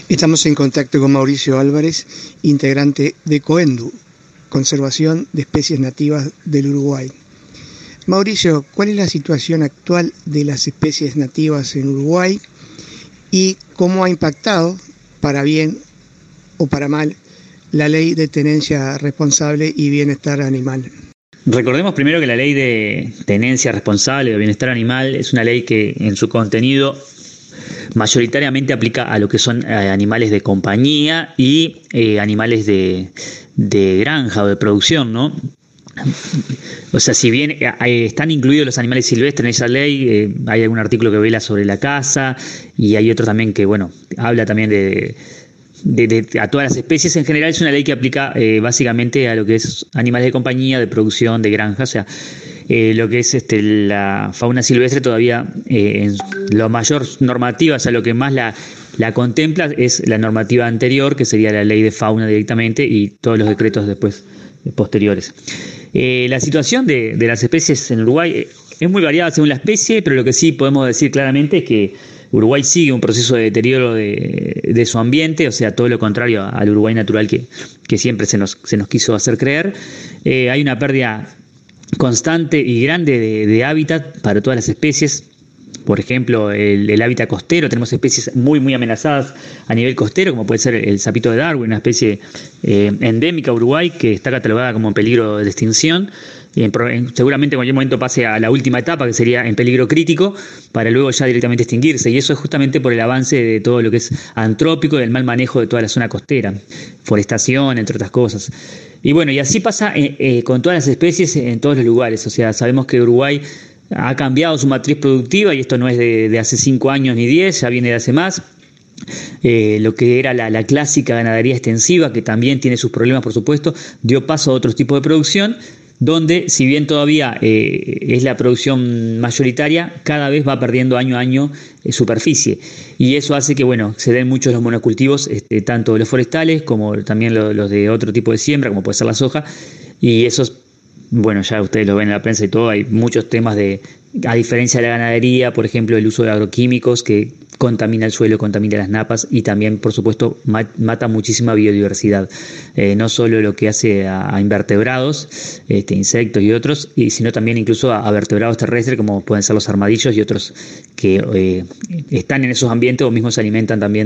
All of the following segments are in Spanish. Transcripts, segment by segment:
Estamos en contacto con Mauricio Álvarez, integrante de COENDU, Conservación de Especies Nativas del Uruguay. Mauricio, ¿cuál es la situación actual de las especies nativas en Uruguay y cómo ha impactado, para bien o para mal, la ley de tenencia responsable y bienestar animal? Recordemos primero que la ley de tenencia responsable o bienestar animal es una ley que en su contenido mayoritariamente aplica a lo que son animales de compañía y animales de granja o de producción, ¿no? O sea, si bien están incluidos los animales silvestres en esa ley, hay algún artículo que vela sobre la caza y hay otro también que, bueno, habla también a todas las especies. En general es una ley que aplica básicamente a lo que es animales de compañía, de producción, de granja, o sea, lo que es la fauna silvestre todavía en lo mayor normativa, o sea, lo que más la contempla es la normativa anterior, que sería la ley de fauna directamente y todos los decretos después posteriores. La situación de las especies en Uruguay es muy variada según la especie, pero lo que sí podemos decir claramente es que Uruguay sigue un proceso de deterioro de su ambiente, o sea, todo lo contrario al Uruguay natural que siempre se nos quiso hacer creer. Hay una pérdida constante y grande de hábitat para todas las especies. Por ejemplo, el hábitat costero, tenemos especies muy, muy amenazadas a nivel costero, como puede ser el sapito de Darwin, una especie endémica a Uruguay que está catalogada como en peligro de extinción. Seguramente en cualquier momento pase a la última etapa, que sería en peligro crítico, para luego ya directamente extinguirse. Y eso es justamente por el avance de todo lo que es antrópico y del mal manejo de toda la zona costera, forestación, entre otras cosas. Y bueno, y así pasa con todas las especies en todos los lugares. O sea, sabemos que Uruguay ha cambiado su matriz productiva y esto no es de hace 5 años ni 10, ya viene de hace más. Lo que era la clásica ganadería extensiva, que también tiene sus problemas, por supuesto, dio paso a otros tipos de producción, donde si bien todavía es la producción mayoritaria, cada vez va perdiendo año a año superficie. Y eso hace que, bueno, se den muchos los monocultivos, tanto los forestales como también los de otro tipo de siembra, como puede ser la soja, y esos, bueno, ya ustedes lo ven en la prensa y todo, hay muchos temas a diferencia de la ganadería, por ejemplo, el uso de agroquímicos que contamina el suelo, contamina las napas y también, por supuesto, mata muchísima biodiversidad. No solo lo que hace a invertebrados, insectos y otros, sino también incluso a vertebrados terrestres, como pueden ser los armadillos y otros que están en esos ambientes o mismos se alimentan también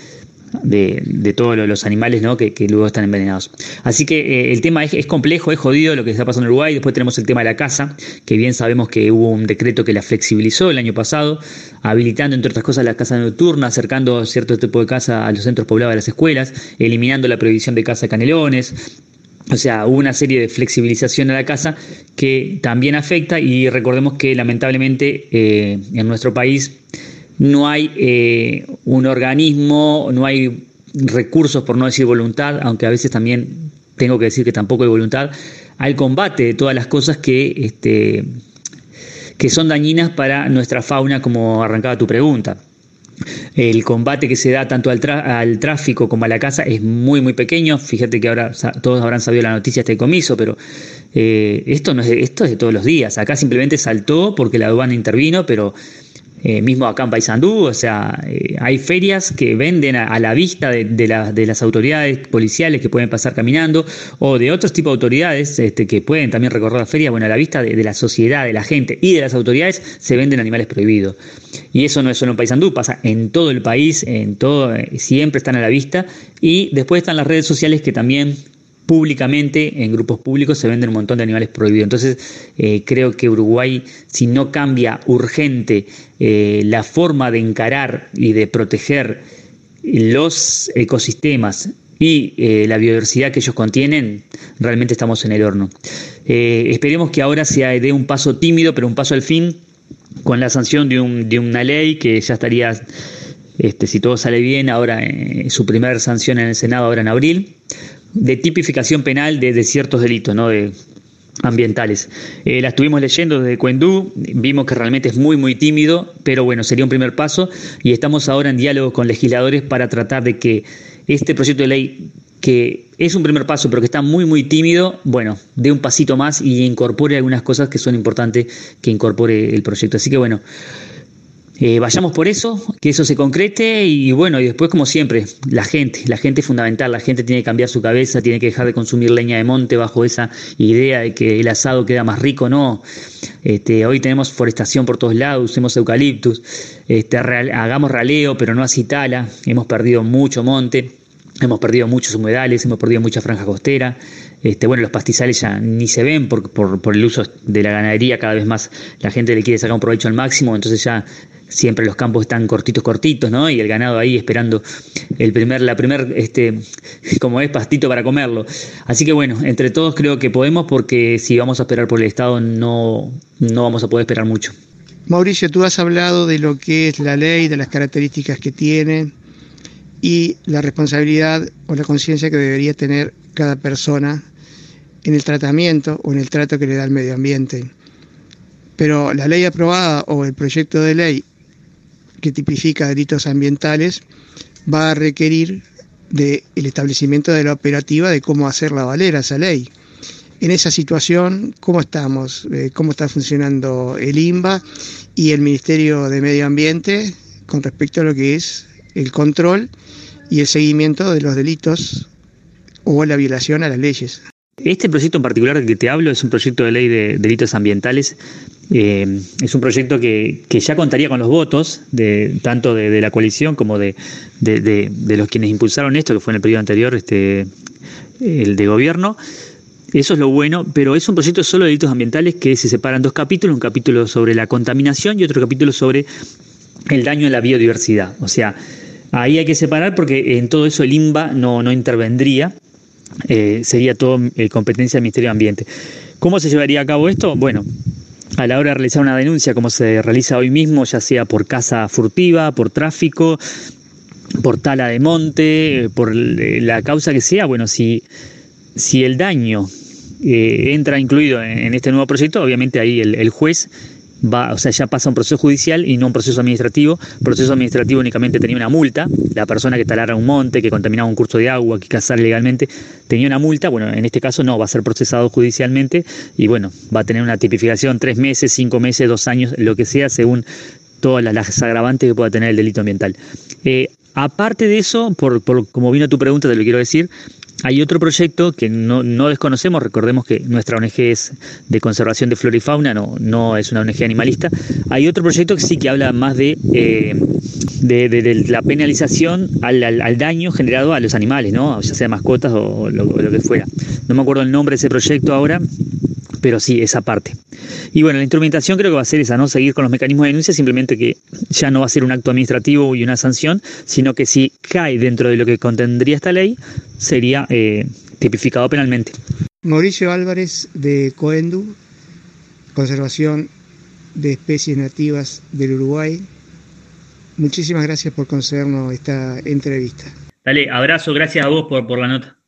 de todos los animales, ¿no? que luego están envenenados. Así que el tema es complejo, es jodido lo que está pasando en Uruguay. Después tenemos el tema de la caza, que bien sabemos que hubo un decreto que la flexibilizó el año pasado, habilitando entre otras cosas la caza nocturna, acercando cierto tipo de caza a los centros poblados de las escuelas, eliminando la prohibición de caza de canelones. O sea, hubo una serie de flexibilización a la caza que también afecta, y recordemos que lamentablemente en nuestro país no hay un organismo, no hay recursos, por no decir voluntad, aunque a veces también tengo que decir que tampoco hay voluntad, al combate de todas las cosas que son dañinas para nuestra fauna, como arrancaba tu pregunta. El combate que se da tanto al tráfico como a la caza es muy, muy pequeño. Fíjate que ahora todos habrán sabido la noticia de este decomiso, pero esto es de todos los días. Acá simplemente saltó porque la aduana intervino, pero mismo acá en Paysandú, o sea, hay ferias que venden a la vista de las autoridades policiales que pueden pasar caminando, o de otros tipos de autoridades que pueden también recorrer la feria. Bueno, a la vista de la sociedad, de la gente y de las autoridades se venden animales prohibidos. Y eso no es solo en Paysandú, pasa en todo el país, siempre están a la vista. Y después están las redes sociales que también públicamente, en grupos públicos, se venden un montón de animales prohibidos. Entonces, creo que Uruguay, si no cambia urgente la forma de encarar y de proteger los ecosistemas y la biodiversidad que ellos contienen, realmente estamos en el horno. Esperemos que ahora se dé un paso tímido, pero un paso al fin, con la sanción de una ley que ya estaría, si todo sale bien, ahora su primer sanción en el Senado ahora en abril, de tipificación penal de ciertos delitos, ¿no? Ambientales. La estuvimos leyendo desde COENDU, vimos que realmente es muy, muy tímido, pero bueno, sería un primer paso, y estamos ahora en diálogo con legisladores para tratar de que este proyecto de ley, que es un primer paso, pero que está muy, muy tímido, bueno, dé un pasito más y incorpore algunas cosas que son importantes que incorpore el proyecto. Así que bueno, vayamos por eso, que eso se concrete y bueno, y después como siempre, la gente es fundamental, la gente tiene que cambiar su cabeza, tiene que dejar de consumir leña de monte bajo esa idea de que el asado queda más rico, no. Hoy tenemos forestación por todos lados, usemos eucaliptus, hagamos raleo, pero no así tala, hemos perdido mucho monte, hemos perdido muchos humedales, hemos perdido mucha franja costera. Bueno, los pastizales ya ni se ven por el uso de la ganadería, cada vez más la gente le quiere sacar un provecho al máximo, entonces ya siempre los campos están cortitos, ¿no? Y el ganado ahí esperando la primer como es, pastito para comerlo. Así que bueno, entre todos creo que podemos, porque si vamos a esperar por el Estado no vamos a poder esperar mucho. Mauricio, tú has hablado de lo que es la ley, de las características que tiene y la responsabilidad o la conciencia que debería tener cada persona en el tratamiento o en el trato que le da al medio ambiente. Pero la ley aprobada o el proyecto de ley que tipifica delitos ambientales va a requerir del establecimiento de la operativa de cómo hacerla valer a esa ley. En esa situación, ¿cómo estamos? ¿Cómo está funcionando el INBA y el Ministerio de Medio Ambiente con respecto a lo que es el control y el seguimiento de los delitos o la violación a las leyes? Este proyecto en particular del que te hablo es un proyecto de ley de delitos ambientales. Es un proyecto que ya contaría con los votos tanto de la coalición como de los quienes impulsaron esto, que fue en el periodo anterior, el de gobierno. Eso es lo bueno, pero es un proyecto solo de delitos ambientales que se separan dos capítulos, un capítulo sobre la contaminación y otro capítulo sobre el daño a la biodiversidad. O sea, ahí hay que separar porque en todo eso el INBA no intervendría. Sería todo competencia del Ministerio de Ambiente. ¿Cómo se llevaría a cabo esto? Bueno, a la hora de realizar una denuncia, como se realiza hoy mismo, ya sea por caza furtiva, por tráfico, por tala de monte, por la causa que sea, bueno, si el daño entra incluido en este nuevo proyecto, obviamente ahí el juez ya pasa a un proceso judicial y no un proceso administrativo. Proceso administrativo únicamente tenía una multa. La persona que talara un monte, que contaminaba un curso de agua, que cazara ilegalmente, tenía una multa. Bueno, en este caso no, va a ser procesado judicialmente y bueno, va a tener una tipificación 3 meses, 5 meses, 2 años, lo que sea, según todas las agravantes que pueda tener el delito ambiental. Aparte de eso, por como vino tu pregunta, te lo quiero decir, hay otro proyecto que no desconocemos. Recordemos que nuestra ONG es de conservación de flora y fauna, no es una ONG animalista. Hay otro proyecto que sí que habla más de la penalización al daño generado a los animales, ¿no? Ya sea mascotas o lo que fuera. No me acuerdo el nombre de ese proyecto ahora, pero sí, esa parte. Y bueno, la instrumentación creo que va a ser esa, ¿no? Seguir con los mecanismos de denuncia, simplemente que ya no va a ser un acto administrativo y una sanción, sino que si cae dentro de lo que contendría esta ley, sería tipificado penalmente. Mauricio Álvarez, de Coendu, Conservación de Especies Nativas del Uruguay. Muchísimas gracias por concedernos esta entrevista. Dale, abrazo, gracias a vos por la nota.